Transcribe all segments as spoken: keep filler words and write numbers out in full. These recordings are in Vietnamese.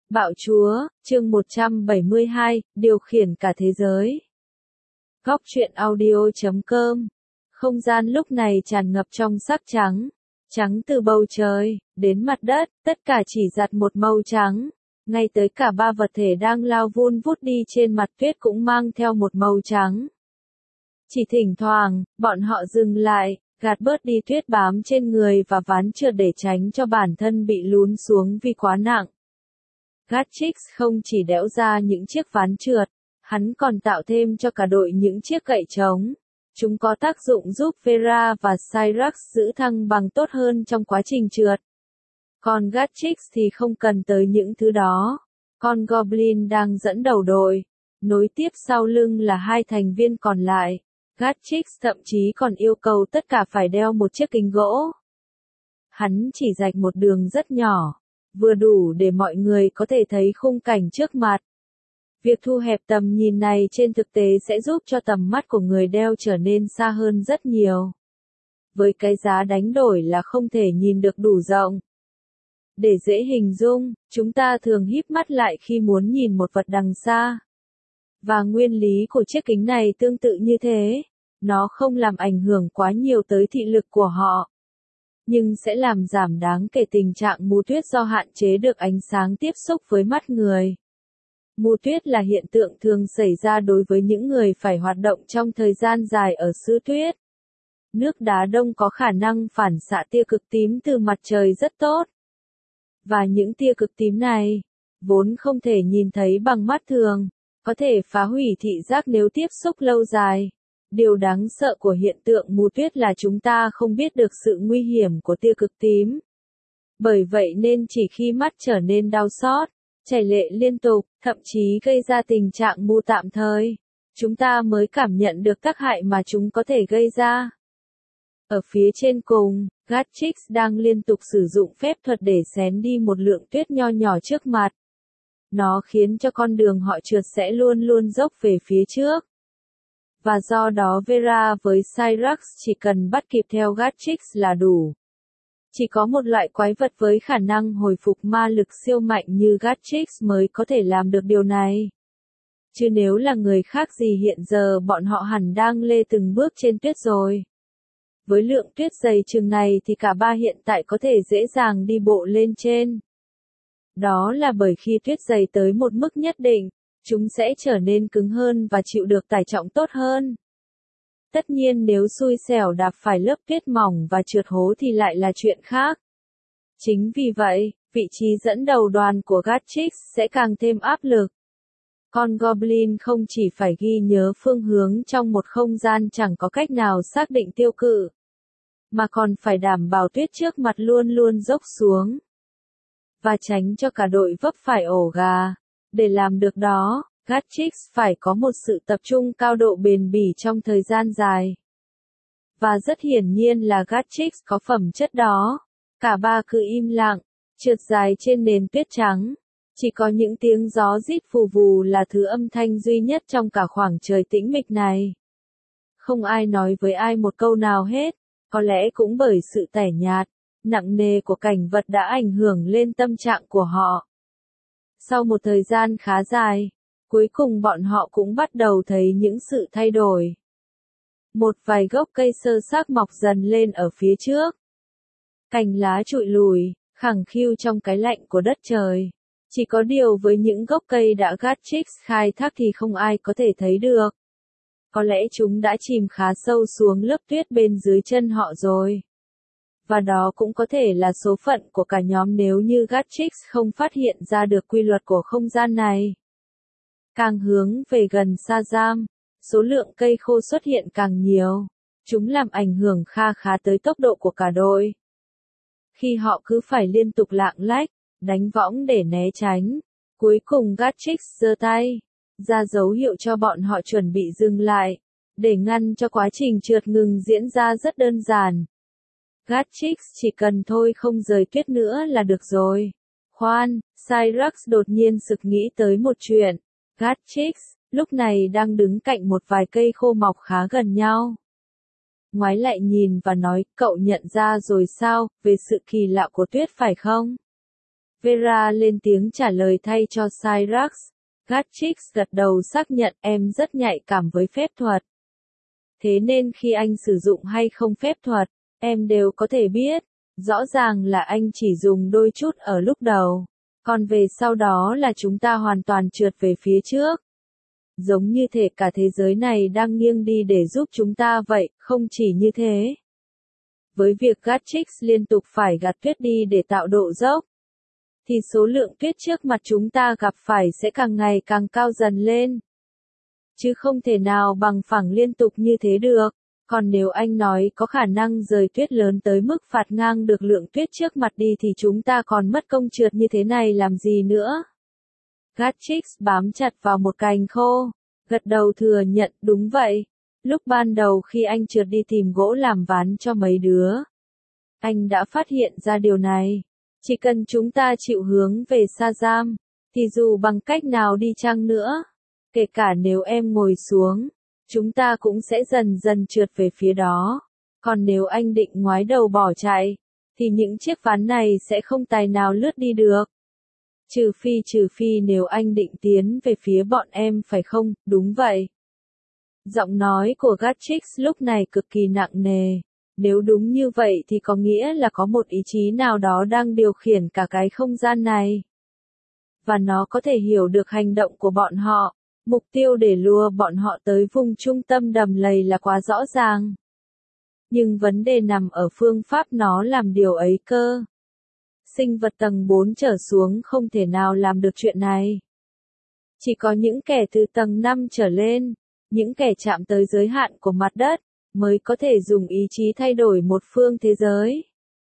Bạo chúa, chương một trăm bảy mươi hai, điều khiển cả thế giới. Góc truyện audio chấm com. Không gian lúc này tràn ngập trong sắc trắng. Trắng từ bầu trời, đến mặt đất, tất cả chỉ giặt một màu trắng. Ngay tới cả ba vật thể đang lao vun vút đi trên mặt tuyết cũng mang theo một màu trắng. Chỉ thỉnh thoảng, bọn họ dừng lại, gạt bớt đi tuyết bám trên người và ván trượt để tránh cho bản thân bị lún xuống vì quá nặng. Gatchix không chỉ đẽo ra những chiếc ván trượt, hắn còn tạo thêm cho cả đội những chiếc gậy trống. Chúng có tác dụng giúp Vera và Cyrax giữ thăng bằng tốt hơn trong quá trình trượt. Còn Gatchix thì không cần tới những thứ đó. Con Goblin đang dẫn đầu đội. Nối tiếp sau lưng là hai thành viên còn lại. Gatchix thậm chí còn yêu cầu tất cả phải đeo một chiếc kính gỗ. Hắn chỉ rạch một đường rất nhỏ, vừa đủ để mọi người có thể thấy khung cảnh trước mặt. Việc thu hẹp tầm nhìn này trên thực tế sẽ giúp cho tầm mắt của người đeo trở nên xa hơn rất nhiều. Với cái giá đánh đổi là không thể nhìn được đủ rộng. Để dễ hình dung, chúng ta thường híp mắt lại khi muốn nhìn một vật đằng xa. Và nguyên lý của chiếc kính này tương tự như thế. Nó không làm ảnh hưởng quá nhiều tới thị lực của họ, nhưng sẽ làm giảm đáng kể tình trạng mù tuyết do hạn chế được ánh sáng tiếp xúc với mắt người. Mù tuyết là hiện tượng thường xảy ra đối với những người phải hoạt động trong thời gian dài ở xứ tuyết. Nước đá đông có khả năng phản xạ tia cực tím từ mặt trời rất tốt. Và những tia cực tím này, vốn không thể nhìn thấy bằng mắt thường, có thể phá hủy thị giác nếu tiếp xúc lâu dài. Điều đáng sợ của hiện tượng mù tuyết là chúng ta không biết được sự nguy hiểm của tia cực tím. Bởi vậy nên chỉ khi mắt trở nên đau xót, chảy lệ liên tục, thậm chí gây ra tình trạng mù tạm thời, chúng ta mới cảm nhận được tác hại mà chúng có thể gây ra. Ở phía trên cùng, Gatchix đang liên tục sử dụng phép thuật để xén đi một lượng tuyết nho nhỏ trước mặt. Nó khiến cho con đường họ trượt sẽ luôn luôn dốc về phía trước. Và do đó Vera với Cyrax chỉ cần bắt kịp theo Gatchix là đủ. Chỉ có một loại quái vật với khả năng hồi phục ma lực siêu mạnh như Gatchix mới có thể làm được điều này. Chứ nếu là người khác gì hiện giờ bọn họ hẳn đang lê từng bước trên tuyết rồi. Với lượng tuyết dày chừng này thì cả ba hiện tại có thể dễ dàng đi bộ lên trên. Đó là bởi khi tuyết dày tới một mức nhất định, chúng sẽ trở nên cứng hơn và chịu được tải trọng tốt hơn. Tất nhiên nếu xui xẻo đạp phải lớp tuyết mỏng và trượt hố thì lại là chuyện khác. Chính vì vậy, vị trí dẫn đầu đoàn của Gatchix sẽ càng thêm áp lực. Con Goblin không chỉ phải ghi nhớ phương hướng trong một không gian chẳng có cách nào xác định tiêu cự, mà còn phải đảm bảo tuyết trước mặt luôn luôn dốc xuống. Và tránh cho cả đội vấp phải ổ gà. Để làm được đó, Gatchix phải có một sự tập trung cao độ bền bỉ trong thời gian dài. Và rất hiển nhiên là Gatchix có phẩm chất đó. Cả ba cứ im lặng, trượt dài trên nền tuyết trắng. Chỉ có những tiếng gió rít phù vù là thứ âm thanh duy nhất trong cả khoảng trời tĩnh mịch này. Không ai nói với ai một câu nào hết, có lẽ cũng bởi sự tẻ nhạt, nặng nề của cảnh vật đã ảnh hưởng lên tâm trạng của họ. Sau một thời gian khá dài, cuối cùng bọn họ cũng bắt đầu thấy những sự thay đổi. Một vài gốc cây sơ xác mọc dần lên ở phía trước. Cành lá trụi lùi, khẳng khiu trong cái lạnh của đất trời. Chỉ có điều với những gốc cây đã Gatchix khai thác thì không ai có thể thấy được. Có lẽ chúng đã chìm khá sâu xuống lớp tuyết bên dưới chân họ rồi. Và đó cũng có thể là số phận của cả nhóm nếu như Gatchix không phát hiện ra được quy luật của không gian này. Càng hướng về gần Shazam, số lượng cây khô xuất hiện càng nhiều. Chúng làm ảnh hưởng kha khá tới tốc độ của cả đội. Khi họ cứ phải liên tục lạng lách, đánh võng để né tránh, cuối cùng Gatchix giơ tay, ra dấu hiệu cho bọn họ chuẩn bị dừng lại, để ngăn cho quá trình trượt ngừng diễn ra rất đơn giản. Gatchix chỉ cần thôi không rời tuyết nữa là được rồi. Khoan, Cyrax đột nhiên sực nghĩ tới một chuyện. Gatchix, lúc này đang đứng cạnh một vài cây khô mọc khá gần nhau. Ngoái lại nhìn và nói, cậu nhận ra rồi sao, về sự kỳ lạ của tuyết phải không? Vera lên tiếng trả lời thay cho Cyrax. Gatchix gật đầu xác nhận em rất nhạy cảm với phép thuật. Thế nên khi anh sử dụng hay không phép thuật, em đều có thể biết. Rõ ràng là anh chỉ dùng đôi chút ở lúc đầu. Còn về sau đó là chúng ta hoàn toàn trượt về phía trước. Giống như thể cả thế giới này đang nghiêng đi để giúp chúng ta vậy, không chỉ như thế. Với việc Gatchix liên tục phải gạt tuyết đi để tạo độ dốc, thì số lượng tuyết trước mặt chúng ta gặp phải sẽ càng ngày càng cao dần lên. Chứ không thể nào bằng phẳng liên tục như thế được. Còn nếu anh nói có khả năng rời tuyết lớn tới mức phạt ngang được lượng tuyết trước mặt đi thì chúng ta còn mất công trượt như thế này làm gì nữa. Gatchix bám chặt vào một cành khô, gật đầu thừa nhận đúng vậy. Lúc ban đầu khi anh trượt đi tìm gỗ làm ván cho mấy đứa, anh đã phát hiện ra điều này. Chỉ cần chúng ta chịu hướng về Shazam, thì dù bằng cách nào đi chăng nữa, kể cả nếu em ngồi xuống, chúng ta cũng sẽ dần dần trượt về phía đó. Còn nếu anh định ngoái đầu bỏ chạy, thì những chiếc ván này sẽ không tài nào lướt đi được. Trừ phi trừ phi nếu anh định tiến về phía bọn em phải không, đúng vậy. Giọng nói của Gatchix lúc này cực kỳ nặng nề. Nếu đúng như vậy thì có nghĩa là có một ý chí nào đó đang điều khiển cả cái không gian này. Và nó có thể hiểu được hành động của bọn họ. Mục tiêu để lùa bọn họ tới vùng trung tâm đầm lầy là quá rõ ràng. Nhưng vấn đề nằm ở phương pháp nó làm điều ấy cơ. Sinh vật tầng bốn trở xuống không thể nào làm được chuyện này. Chỉ có những kẻ từ tầng năm trở lên, những kẻ chạm tới giới hạn của mặt đất, mới có thể dùng ý chí thay đổi một phương thế giới.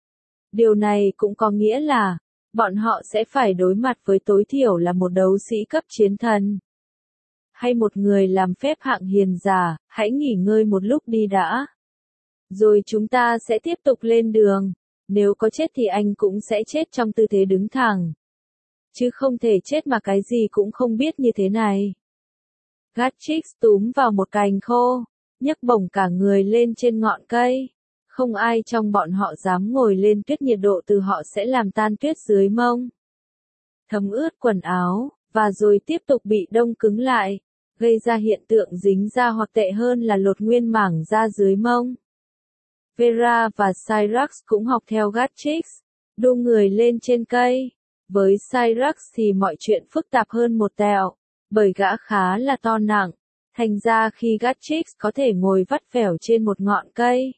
Điều này cũng có nghĩa là, bọn họ sẽ phải đối mặt với tối thiểu là một đấu sĩ cấp chiến thần. Hay một người làm phép hạng hiền giả, hãy nghỉ ngơi một lúc đi đã. Rồi chúng ta sẽ tiếp tục lên đường. Nếu có chết thì anh cũng sẽ chết trong tư thế đứng thẳng. Chứ không thể chết mà cái gì cũng không biết như thế này. Gatchix túm vào một cành khô, nhấc bổng cả người lên trên ngọn cây. Không ai trong bọn họ dám ngồi lên tuyết, nhiệt độ từ họ sẽ làm tan tuyết dưới mông, thấm ướt quần áo, và rồi tiếp tục bị đông cứng lại, gây ra hiện tượng dính da hoặc tệ hơn là lột nguyên mảng da dưới mông. Vera và Cyrax cũng học theo Gatchix, đu người lên trên cây. Với Cyrax thì mọi chuyện phức tạp hơn một tẹo, bởi gã khá là to nặng, thành ra khi Gatchix có thể ngồi vắt vẻo trên một ngọn cây,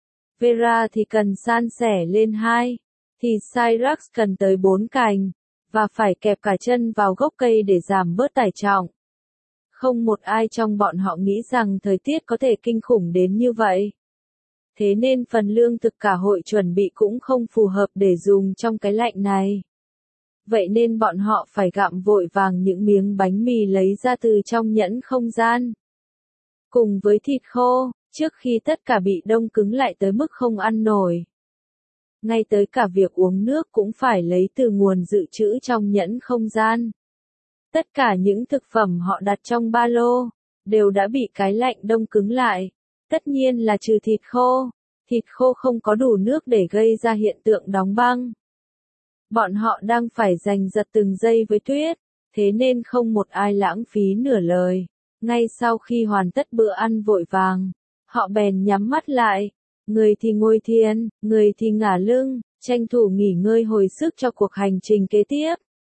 Vera thì cần san sẻ lên hai, thì Cyrax cần tới bốn cành, và phải kẹp cả chân vào gốc cây để giảm bớt tải trọng. Không một ai trong bọn họ nghĩ rằng thời tiết có thể kinh khủng đến như vậy. Thế nên phần lương thực cả hội chuẩn bị cũng không phù hợp để dùng trong cái lạnh này. Vậy nên bọn họ phải gặm vội vàng những miếng bánh mì lấy ra từ trong nhẫn không gian, cùng với thịt khô, trước khi tất cả bị đông cứng lại tới mức không ăn nổi. Ngay tới cả việc uống nước cũng phải lấy từ nguồn dự trữ trong nhẫn không gian. Tất cả những thực phẩm họ đặt trong ba lô, đều đã bị cái lạnh đông cứng lại. Tất nhiên là trừ thịt khô. Thịt khô không có đủ nước để gây ra hiện tượng đóng băng. Bọn họ đang phải giành giật từng giây với tuyết, thế nên không một ai lãng phí nửa lời. Ngay sau khi hoàn tất bữa ăn vội vàng, họ bèn nhắm mắt lại. Người thì ngồi thiền, người thì ngả lưng, tranh thủ nghỉ ngơi hồi sức cho cuộc hành trình kế tiếp.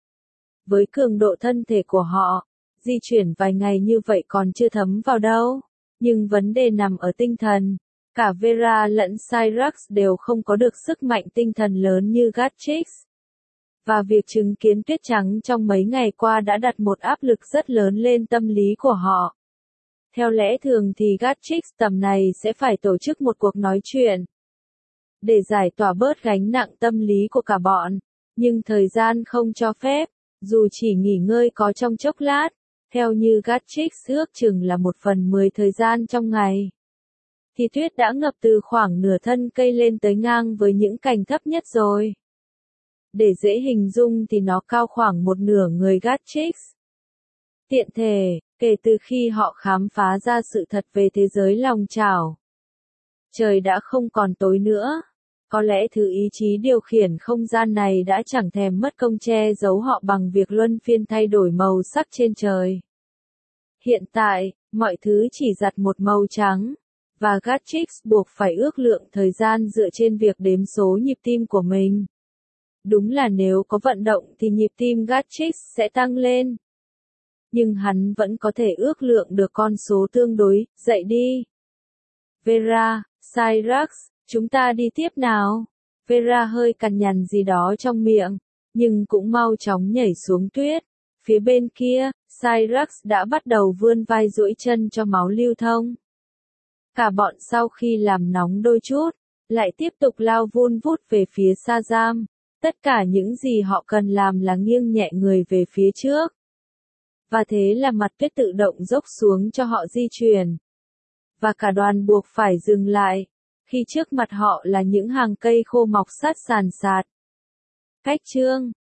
Với cường độ thân thể của họ, di chuyển vài ngày như vậy còn chưa thấm vào đâu. Nhưng vấn đề nằm ở tinh thần. Cả Vera lẫn Cyrax đều không có được sức mạnh tinh thần lớn như Gatchix. Và việc chứng kiến tuyết trắng trong mấy ngày qua đã đặt một áp lực rất lớn lên tâm lý của họ. Theo lẽ thường thì Gatchix tầm này sẽ phải tổ chức một cuộc nói chuyện để giải tỏa bớt gánh nặng tâm lý của cả bọn. Nhưng thời gian không cho phép, dù chỉ nghỉ ngơi có trong chốc lát, theo như Gatchix ước chừng là một phần mười thời gian trong ngày, thì tuyết đã ngập từ khoảng nửa thân cây lên tới ngang với những cành thấp nhất rồi. Để dễ hình dung thì nó cao khoảng một nửa người Gatchix. Tiện thể, kể từ khi họ khám phá ra sự thật về thế giới lòng chảo, trời đã không còn tối nữa. Có lẽ thứ ý chí điều khiển không gian này đã chẳng thèm mất công che giấu họ bằng việc luân phiên thay đổi màu sắc trên trời. Hiện tại, mọi thứ chỉ giặt một màu trắng, và Gatrix buộc phải ước lượng thời gian dựa trên việc đếm số nhịp tim của mình. Đúng là nếu có vận động thì nhịp tim Gatrix sẽ tăng lên. Nhưng hắn vẫn có thể ước lượng được con số tương đối. Dậy đi. Vera, Cyrax, chúng ta đi tiếp nào. Vera hơi cằn nhằn gì đó trong miệng, nhưng cũng mau chóng nhảy xuống tuyết. Phía bên kia, Cyrax đã bắt đầu vươn vai duỗi chân cho máu lưu thông. Cả bọn sau khi làm nóng đôi chút, lại tiếp tục lao vun vút về phía Shazam. Tất cả những gì họ cần làm là nghiêng nhẹ người về phía trước. Và thế là mặt tuyết tự động dốc xuống cho họ di chuyển. Và cả đoàn buộc phải dừng lại, khi trước mặt họ là những hàng cây khô mọc sát sàn sạt. Cách chương